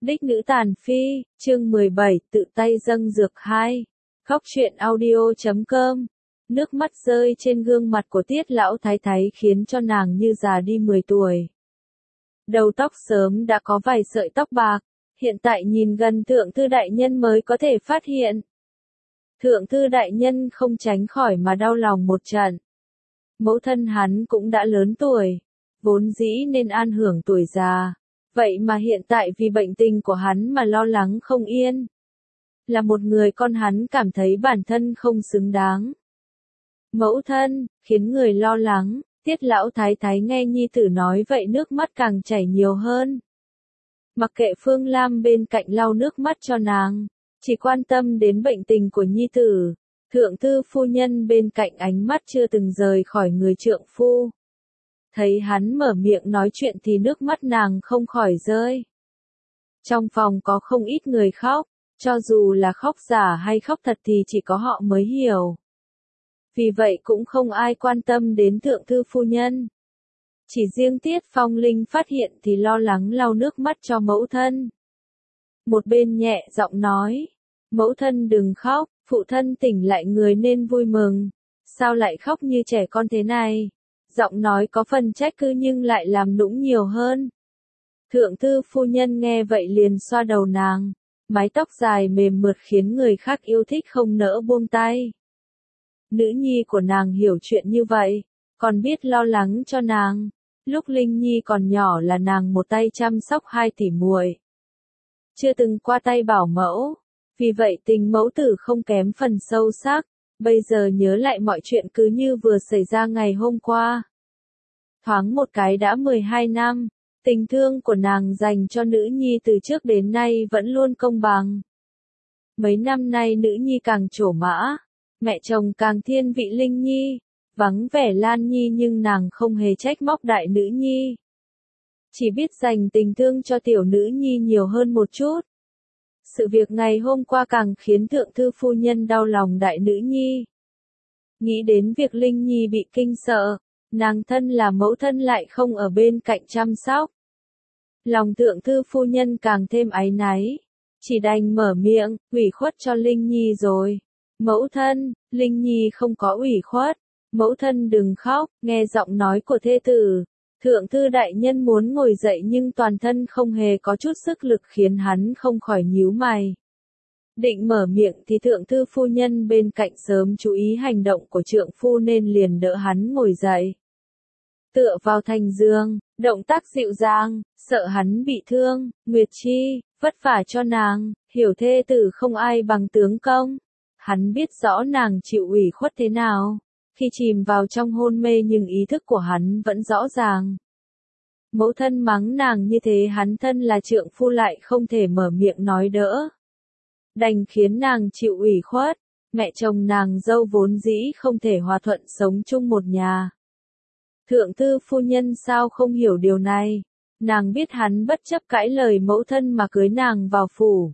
Đích nữ tàn phi, chương 17, tự tay dâng dược 2. Khóc truyện audio.com. Nước mắt rơi trên gương mặt của Tiết lão thái thái khiến cho nàng như già đi 10 tuổi. Đầu tóc sớm đã có vài sợi tóc bạc, hiện tại nhìn gần thượng thư đại nhân mới có thể phát hiện. Thượng thư đại nhân không tránh khỏi mà đau lòng một trận. Mẫu thân hắn cũng đã lớn tuổi, vốn dĩ nên an hưởng tuổi già. Vậy mà hiện tại vì bệnh tình của hắn mà lo lắng không yên. Là một người con hắn cảm thấy bản thân không xứng đáng. Mẫu thân, khiến người lo lắng, Tiết lão thái thái nghe nhi tử nói vậy nước mắt càng chảy nhiều hơn. Mặc kệ Phương Lam bên cạnh lau nước mắt cho nàng, chỉ quan tâm đến bệnh tình của nhi tử. Thượng thư phu nhân bên cạnh ánh mắt chưa từng rời khỏi người trượng phu. Thấy hắn mở miệng nói chuyện thì nước mắt nàng không khỏi rơi. Trong phòng có không ít người khóc, cho dù là khóc giả hay khóc thật thì chỉ có họ mới hiểu. Vì vậy cũng không ai quan tâm đến thượng thư phu nhân. Chỉ riêng Tiết Phong Linh phát hiện thì lo lắng lau nước mắt cho mẫu thân. Một bên nhẹ giọng nói, mẫu thân đừng khóc, phụ thân tỉnh lại người nên vui mừng. Sao lại khóc như trẻ con thế này? Giọng nói có phần trách cứ nhưng lại làm nũng nhiều hơn. Thượng thư phu nhân nghe vậy liền xoa đầu nàng, mái tóc dài mềm mượt khiến người khác yêu thích không nỡ buông tay. Nữ nhi của nàng hiểu chuyện như vậy, còn biết lo lắng cho nàng. Lúc Linh Nhi còn nhỏ là nàng một tay chăm sóc hai tỷ muội, chưa từng qua tay bảo mẫu, vì vậy tình mẫu tử không kém phần sâu sắc. Bây giờ nhớ lại mọi chuyện cứ như vừa xảy ra ngày hôm qua. Thoáng một cái đã 12 năm, tình thương của nàng dành cho nữ nhi từ trước đến nay vẫn luôn công bằng. Mấy năm nay nữ nhi càng trổ mã, mẹ chồng càng thiên vị Linh Nhi, vắng vẻ Lan Nhi nhưng nàng không hề trách móc đại nữ nhi. Chỉ biết dành tình thương cho tiểu nữ nhi nhiều hơn một chút. Sự việc ngày hôm qua càng khiến thượng thư phu nhân đau lòng đại nữ nhi. Nghĩ đến việc Linh Nhi bị kinh sợ, nàng thân là mẫu thân lại không ở bên cạnh chăm sóc. Lòng thượng thư phu nhân càng thêm áy náy, chỉ đành mở miệng, ủy khuất cho Linh Nhi rồi. Mẫu thân, Linh Nhi không có ủy khuất, mẫu thân đừng khóc, nghe giọng nói của thê tử. Thượng thư đại nhân muốn ngồi dậy nhưng toàn thân không hề có chút sức lực khiến hắn không khỏi nhíu mày. Định mở miệng thì thượng thư phu nhân bên cạnh sớm chú ý hành động của trượng phu nên liền đỡ hắn ngồi dậy. Tựa vào thành giường, động tác dịu dàng, sợ hắn bị thương, Nguyệt Chi, vất vả cho nàng, hiểu thê tử không ai bằng tướng công. Hắn biết rõ nàng chịu ủy khuất thế nào. Khi chìm vào trong hôn mê nhưng ý thức của hắn vẫn rõ ràng. Mẫu thân mắng nàng như thế hắn thân là trượng phu lại không thể mở miệng nói đỡ. Đành khiến nàng chịu ủy khuất, mẹ chồng nàng dâu vốn dĩ không thể hòa thuận sống chung một nhà. Thượng thư phu nhân sao không hiểu điều này, nàng biết hắn bất chấp cãi lời mẫu thân mà cưới nàng vào phủ.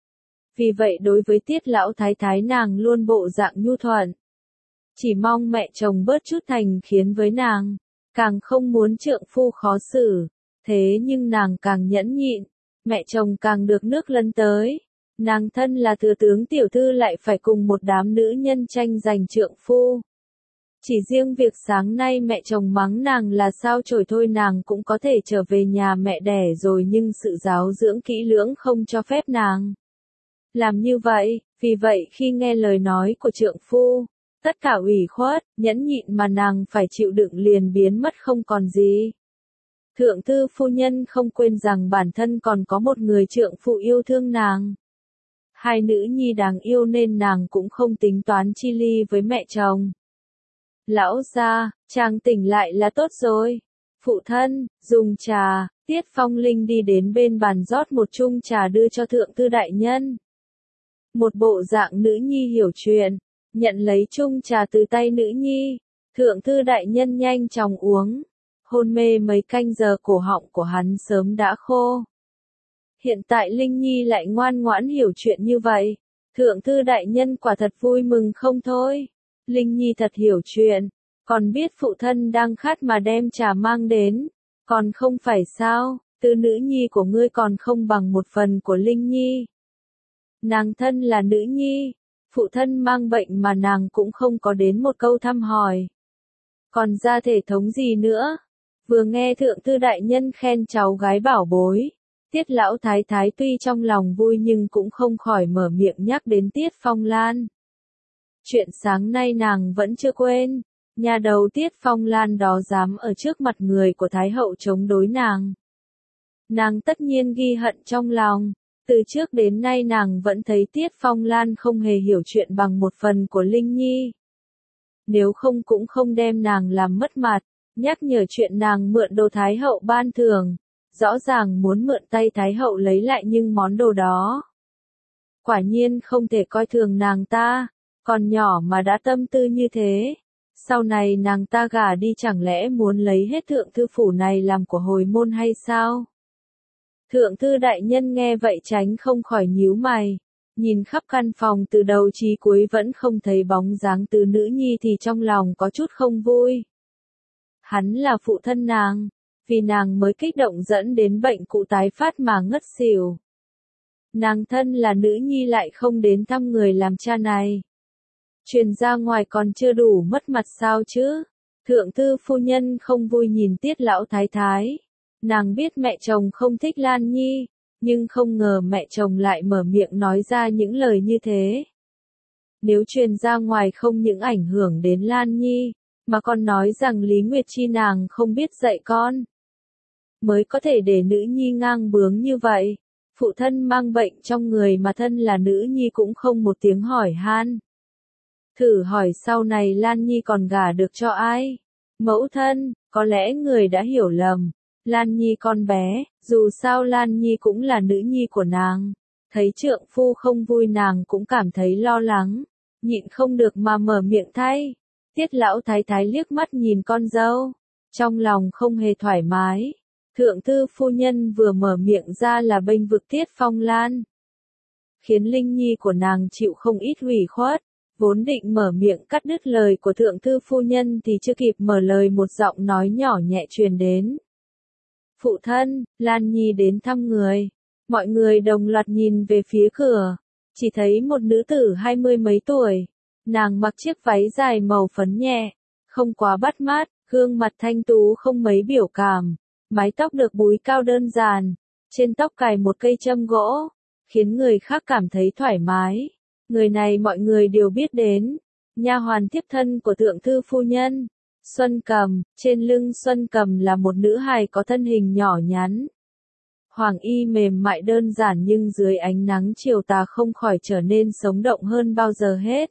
Vì vậy đối với Tiết lão thái thái nàng luôn bộ dạng nhu thuận. Chỉ mong mẹ chồng bớt chút thành khiến với nàng, càng không muốn trượng phu khó xử, thế nhưng nàng càng nhẫn nhịn, mẹ chồng càng được nước lấn tới. Nàng thân là thừa tướng tiểu thư lại phải cùng một đám nữ nhân tranh giành trượng phu. Chỉ riêng việc sáng nay mẹ chồng mắng nàng là sao chổi thôi nàng cũng có thể trở về nhà mẹ đẻ rồi nhưng sự giáo dưỡng kỹ lưỡng không cho phép nàng làm như vậy, vì vậy khi nghe lời nói của trượng phu, tất cả ủy khuất, nhẫn nhịn mà nàng phải chịu đựng liền biến mất không còn gì. Thượng thư phu nhân không quên rằng bản thân còn có một người trượng phu yêu thương nàng. Hai nữ nhi đáng yêu nên nàng cũng không tính toán chi ly với mẹ chồng. Lão gia, chàng tỉnh lại là tốt rồi. Phụ thân, dùng trà, Tiết Phong Linh đi đến bên bàn rót một chung trà đưa cho thượng thư đại nhân. Một bộ dạng nữ nhi hiểu chuyện, nhận lấy chung trà từ tay nữ nhi, thượng thư đại nhân nhanh chóng uống. Hôn mê mấy canh giờ cổ họng của hắn sớm đã khô. Hiện tại Linh Nhi lại ngoan ngoãn hiểu chuyện như vậy, thượng thư đại nhân quả thật vui mừng không thôi. Linh Nhi thật hiểu chuyện, còn biết phụ thân đang khát mà đem trà mang đến, còn không phải sao, Tư nữ nhi của ngươi còn không bằng một phần của Linh Nhi. Nàng thân là nữ nhi, phụ thân mang bệnh mà nàng cũng không có đến một câu thăm hỏi. Còn ra thể thống gì nữa? Vừa nghe thượng thư đại nhân khen cháu gái bảo bối, Tiết lão thái thái tuy trong lòng vui nhưng cũng không khỏi mở miệng nhắc đến Tiết Phong Lan. Chuyện sáng nay nàng vẫn chưa quên, nhà đầu Tiết Phong Lan đó dám ở trước mặt người của Thái hậu chống đối nàng. Nàng tất nhiên ghi hận trong lòng, từ trước đến nay nàng vẫn thấy Tiết Phong Lan không hề hiểu chuyện bằng một phần của Linh Nhi. Nếu không cũng không đem nàng làm mất mặt, nhắc nhở chuyện nàng mượn đồ Thái hậu ban thưởng, rõ ràng muốn mượn tay Thái hậu lấy lại nhưng món đồ đó. Quả nhiên không thể coi thường nàng ta, còn nhỏ mà đã tâm tư như thế. Sau này nàng ta gả đi chẳng lẽ muốn lấy hết thượng thư phủ này làm của hồi môn hay sao? Thượng thư đại nhân nghe vậy tránh không khỏi nhíu mày, nhìn khắp căn phòng từ đầu chí cuối vẫn không thấy bóng dáng Từ nữ nhi thì trong lòng có chút không vui. Hắn là phụ thân nàng, vì nàng mới kích động dẫn đến bệnh cụ tái phát mà ngất xỉu. Nàng thân là nữ nhi lại không đến thăm người làm cha này. Truyền ra ngoài còn chưa đủ mất mặt sao chứ? Thượng thư phu nhân không vui nhìn Tiết lão thái thái. Nàng biết mẹ chồng không thích Lan Nhi, nhưng không ngờ mẹ chồng lại mở miệng nói ra những lời như thế. Nếu truyền ra ngoài không những ảnh hưởng đến Lan Nhi, mà còn nói rằng Lý Nguyệt Chi nàng không biết dạy con. Mới có thể để nữ nhi ngang bướng như vậy. Phụ thân mang bệnh trong người mà thân là nữ nhi cũng không một tiếng hỏi han. Thử hỏi sau này Lan Nhi còn gả được cho ai? Mẫu thân, có lẽ người đã hiểu lầm. Lan Nhi con bé, dù sao Lan Nhi cũng là nữ nhi của nàng. Thấy trượng phu không vui nàng cũng cảm thấy lo lắng, nhịn không được mà mở miệng thay. Tiết lão thái thái liếc mắt nhìn con dâu, trong lòng không hề thoải mái. Thượng thư phu nhân vừa mở miệng ra là bênh vực Tiết Phong Lan, khiến Linh Nhi của nàng chịu không ít ủy khuất. Vốn định mở miệng cắt đứt lời của thượng thư phu nhân thì chưa kịp mở lời một giọng nói nhỏ nhẹ truyền đến. Phụ thân, Lan Nhi đến thăm người. Mọi người đồng loạt nhìn về phía cửa, chỉ thấy một nữ tử 20 mấy tuổi. Nàng mặc chiếc váy dài màu phấn nhẹ, không quá bắt mắt, gương mặt thanh tú không mấy biểu cảm, mái tóc được búi cao đơn giản, trên tóc cài một cây châm gỗ, khiến người khác cảm thấy thoải mái. Người này mọi người đều biết đến, nha hoàn thiếp thân của thượng thư phu nhân, Xuân Cầm. Trên lưng Xuân Cầm là một nữ hài có thân hình nhỏ nhắn. Hoàng y mềm mại đơn giản nhưng dưới ánh nắng chiều tà không khỏi trở nên sống động hơn bao giờ hết.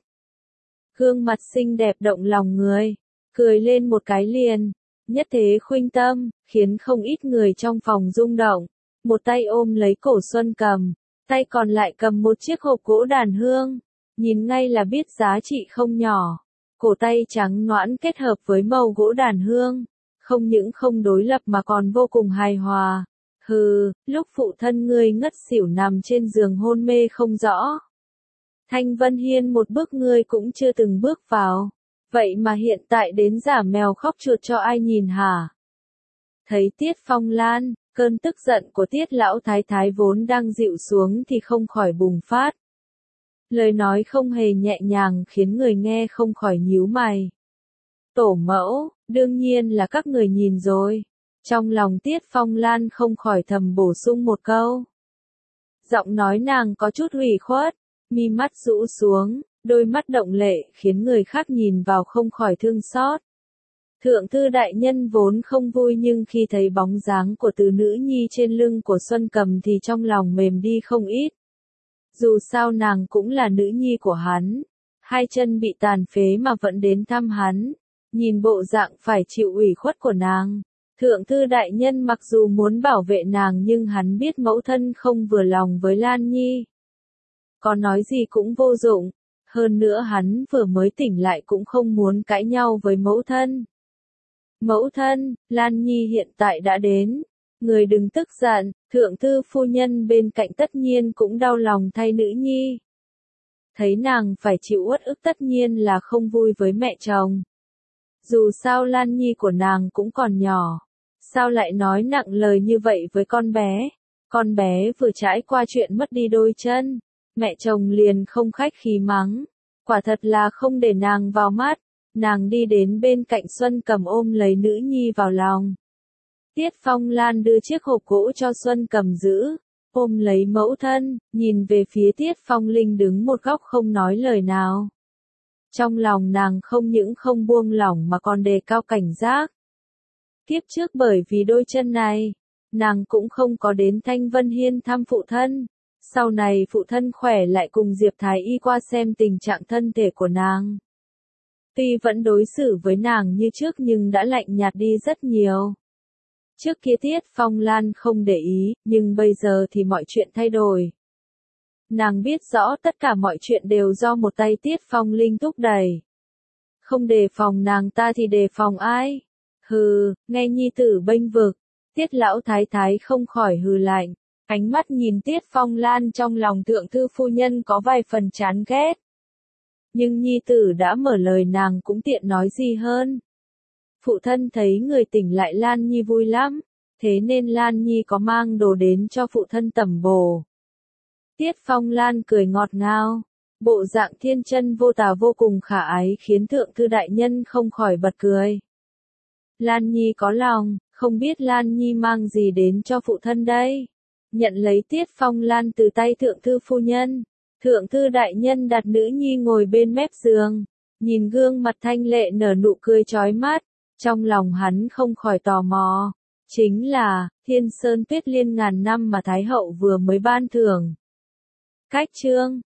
Gương mặt xinh đẹp động lòng người, cười lên một cái liền, nhất thế khuynh tâm, khiến không ít người trong phòng rung động. Một tay ôm lấy cổ Xuân Cầm, tay còn lại cầm một chiếc hộp gỗ đàn hương, nhìn ngay là biết giá trị không nhỏ. Cổ tay trắng nõn kết hợp với màu gỗ đàn hương, không những không đối lập mà còn vô cùng hài hòa. Hừ, lúc phụ thân ngươi ngất xỉu nằm trên giường hôn mê không rõ. Thanh Vân Hiên một bước ngươi cũng chưa từng bước vào, vậy mà hiện tại đến giả mèo khóc chuột cho ai nhìn hả? Thấy Tiết Phong Lan, cơn tức giận của Tiết lão thái thái vốn đang dịu xuống thì không khỏi bùng phát. Lời nói không hề nhẹ nhàng khiến người nghe không khỏi nhíu mày. Tổ mẫu, đương nhiên là các người nhìn rồi. Trong lòng Tiết Phong Lan không khỏi thầm bổ sung một câu. Giọng nói nàng có chút ủy khuất, mi mắt rũ xuống, đôi mắt động lệ khiến người khác nhìn vào không khỏi thương xót. Thượng thư đại nhân vốn không vui nhưng khi thấy bóng dáng của Từ nữ nhi trên lưng của Xuân Cầm thì trong lòng mềm đi không ít. Dù sao nàng cũng là nữ nhi của hắn, hai chân bị tàn phế mà vẫn đến thăm hắn, nhìn bộ dạng phải chịu ủy khuất của nàng. Thượng thư đại nhân mặc dù muốn bảo vệ nàng nhưng hắn biết mẫu thân không vừa lòng với Lan Nhi. Có nói gì cũng vô dụng, hơn nữa hắn vừa mới tỉnh lại cũng không muốn cãi nhau với mẫu thân. Mẫu thân, Lan Nhi hiện tại đã đến. Người đừng tức giận, thượng thư phu nhân bên cạnh tất nhiên cũng đau lòng thay nữ nhi. Thấy nàng phải chịu uất ức tất nhiên là không vui với mẹ chồng. Dù sao Lan Nhi của nàng cũng còn nhỏ, Sao lại nói nặng lời như vậy với con bé? Con bé vừa trải qua chuyện mất đi đôi chân. Mẹ chồng liền không khách khí mắng. Quả thật là không để nàng vào mắt. Nàng đi đến bên cạnh Xuân Cầm ôm lấy nữ nhi vào lòng. Tiết Phong Lan đưa chiếc hộp gỗ cho Xuân Cầm giữ. Ôm lấy mẫu thân, nhìn về phía Tiết Phong Linh đứng một góc không nói lời nào. Trong lòng nàng không những không buông lỏng mà còn đề cao cảnh giác. Kiếp trước bởi vì đôi chân này, nàng cũng không có đến Thanh Vân Hiên thăm phụ thân. Sau này phụ thân khỏe lại cùng Diệp Thái Y qua xem tình trạng thân thể của nàng. Tuy vẫn đối xử với nàng như trước nhưng đã lạnh nhạt đi rất nhiều. Trước kia Tiết Phong Lan không để ý, nhưng bây giờ thì mọi chuyện thay đổi. Nàng biết rõ tất cả mọi chuyện đều do một tay Tiết Phong Linh thúc đẩy. Không đề phòng nàng ta thì đề phòng ai? Hừ, nghe nhi tử bênh vực. Tiết lão thái thái không khỏi hừ lạnh. Ánh mắt nhìn Tiết Phong Lan trong lòng thượng thư phu nhân có vài phần chán ghét. Nhưng nhi tử đã mở lời nàng cũng tiện nói gì hơn. Phụ thân thấy người tỉnh lại Lan Nhi vui lắm, thế nên Lan Nhi có mang đồ đến cho phụ thân tẩm bổ. Tiết Phong Lan cười ngọt ngào, bộ dạng thiên chân vô tà vô cùng khả ái khiến thượng thư đại nhân không khỏi bật cười. Lan Nhi có lòng, không biết Lan Nhi mang gì đến cho phụ thân đây. Nhận lấy Tiết Phong Lan từ tay thượng thư phu nhân. Thượng thư đại nhân đặt nữ nhi ngồi bên mép giường, nhìn gương mặt thanh lệ nở nụ cười chói mắt, trong lòng hắn không khỏi tò mò, chính là Thiên Sơn Tuyết Liên ngàn năm mà Thái hậu vừa mới ban thưởng. Cách chương